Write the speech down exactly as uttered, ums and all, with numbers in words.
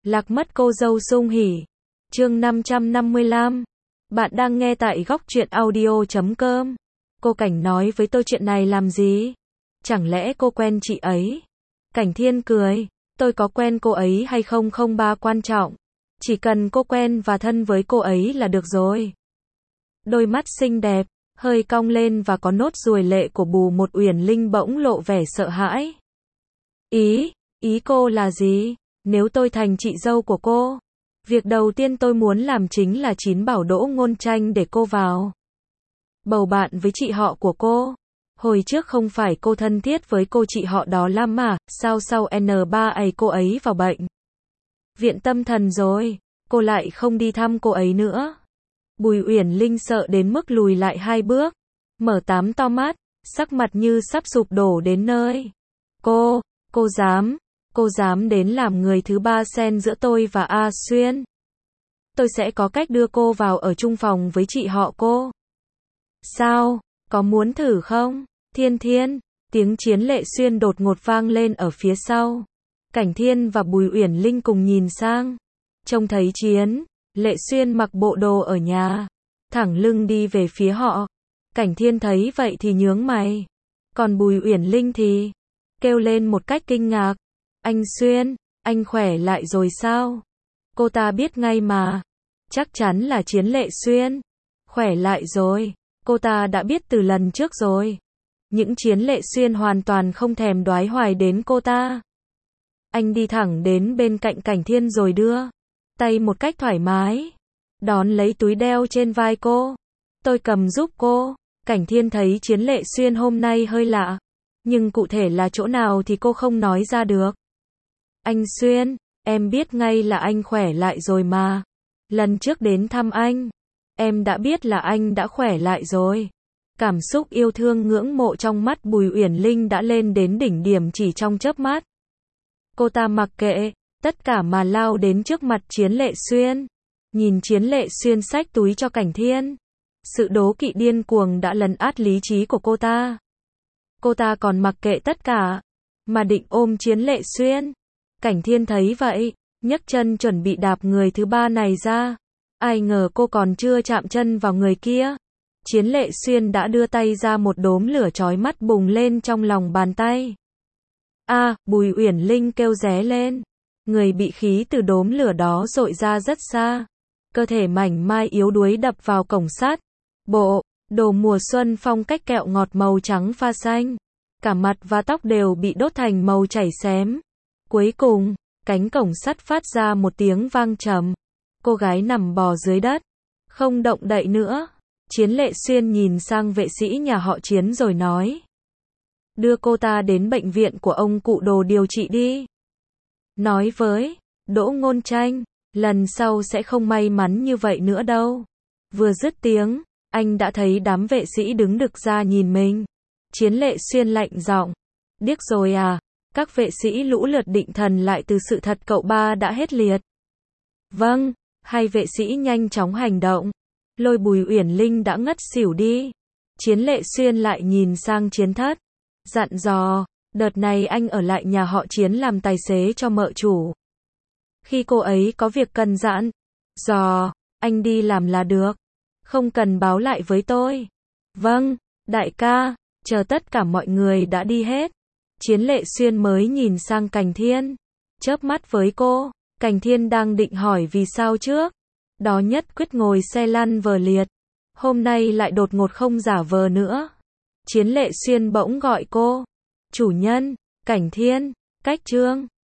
Lạc mất cô dâu sung hỉ. Chương năm trăm năm mươi lăm. Bạn đang nghe tại góc truyện audio chấm com. Cô Cảnh nói với tôi chuyện này làm gì? Chẳng lẽ cô quen chị ấy? Cảnh Thiên cười. Tôi có quen cô ấy hay không không ba quan trọng. Chỉ cần cô quen và thân với cô ấy là được rồi. Đôi mắt xinh đẹp, hơi cong lên và có nốt ruồi lệ của Bù Một Uyển Linh bỗng lộ vẻ sợ hãi. Ý, ý cô là gì? Nếu tôi thành chị dâu của cô, việc đầu tiên tôi muốn làm chính là chín bảo Đỗ Ngôn Tranh để cô vào bầu bạn với chị họ của cô. Hồi trước không phải cô thân thiết với cô chị họ đó lắm mà, sao sau N ba ấy cô ấy vào bệnh viện tâm thần rồi, cô lại không đi thăm cô ấy nữa. Bùi Uyển Linh sợ đến mức lùi lại hai bước, mở tám to mắt, sắc mặt như sắp sụp đổ đến nơi. Cô, cô dám, cô dám đến làm người thứ ba xen giữa tôi và A Xuyên. Tôi sẽ có cách đưa cô vào ở chung phòng với chị họ cô. Sao, có muốn thử không? Thiên Thiên, tiếng Chiến Lệ Xuyên đột ngột vang lên ở phía sau. Cảnh Thiên và Bùi Uyển Linh cùng nhìn sang, trông thấy Chiến Lệ Xuyên mặc bộ đồ ở nhà, thẳng lưng đi về phía họ. Cảnh Thiên thấy vậy thì nhướng mày, còn Bùi Uyển Linh thì kêu lên một cách kinh ngạc. Anh Xuyên, anh khỏe lại rồi sao? Cô ta biết ngay mà, chắc chắn là Chiến Lệ Xuyên khỏe lại rồi, cô ta đã biết từ lần trước rồi. Những Chiến Lệ Xuyên hoàn toàn không thèm đoái hoài đến cô ta. Anh đi thẳng đến bên cạnh Cảnh Thiên rồi đưa tay một cách thoải mái, đón lấy túi đeo trên vai cô. Tôi cầm giúp cô. Cảnh Thiên thấy Chiến Lệ Xuyên hôm nay hơi lạ, nhưng cụ thể là chỗ nào thì cô không nói ra được. Anh Xuyên, em biết ngay là anh khỏe lại rồi mà. Lần trước đến thăm anh, em đã biết là anh đã khỏe lại rồi. Cảm xúc yêu thương ngưỡng mộ trong mắt Bùi Uyển Linh đã lên đến đỉnh điểm chỉ trong chớp mắt. Cô ta mặc kệ tất cả mà lao đến trước mặt Chiến Lệ Xuyên. Nhìn Chiến Lệ Xuyên xách túi cho Cảnh Thiên, sự đố kỵ điên cuồng đã lấn át lý trí của cô ta. Cô ta còn mặc kệ tất cả, mà định ôm Chiến Lệ Xuyên. Cảnh Thiên thấy vậy, nhấc chân chuẩn bị đạp người thứ ba này ra. Ai ngờ cô còn chưa chạm chân vào người kia, Chiến Lệ Xuyên đã đưa tay ra, một đốm lửa chói mắt bùng lên trong lòng bàn tay. A, à, Bùi Uyển Linh kêu ré lên. Người bị khí từ đốm lửa đó dội ra rất xa. Cơ thể mảnh mai yếu đuối đập vào cổng sắt. Bộ đồ mùa xuân phong cách kẹo ngọt màu trắng pha xanh. Cả mặt và tóc đều bị đốt thành màu chảy xém. Cuối cùng, cánh cổng sắt phát ra một tiếng vang trầm. Cô gái nằm bò dưới đất, không động đậy nữa. Chiến Lệ Xuyên nhìn sang vệ sĩ nhà họ Chiến rồi nói: đưa cô ta đến bệnh viện của ông cụ Đồ điều trị đi. Nói với Đỗ Ngôn Tranh, lần sau sẽ không may mắn như vậy nữa đâu. Vừa dứt tiếng, anh đã thấy đám vệ sĩ đứng đực ra nhìn mình. Chiến Lệ Xuyên lạnh giọng: điếc rồi à? Các vệ sĩ lũ lượt định thần lại từ sự thật cậu ba đã hết liệt. Vâng, hai vệ sĩ nhanh chóng hành động, lôi Bùi Uyển Linh đã ngất xỉu đi. Chiến Lệ Xuyên lại nhìn sang Chiến Thất, dặn dò: đợt này anh ở lại nhà họ Chiến làm tài xế cho mợ chủ. Khi cô ấy có việc cần dặn dò, anh đi làm là được, không cần báo lại với tôi. Vâng, đại ca. Chờ tất cả mọi người đã đi hết, Chiến Lệ Xuyên mới nhìn sang Cảnh Thiên, chớp mắt với cô. Cảnh Thiên đang định hỏi vì sao trước đó nhất quyết ngồi xe lăn vờ liệt, hôm nay lại đột ngột không giả vờ nữa. Chiến Lệ Xuyên bỗng gọi cô: chủ nhân. Cảnh Thiên, cách Trương.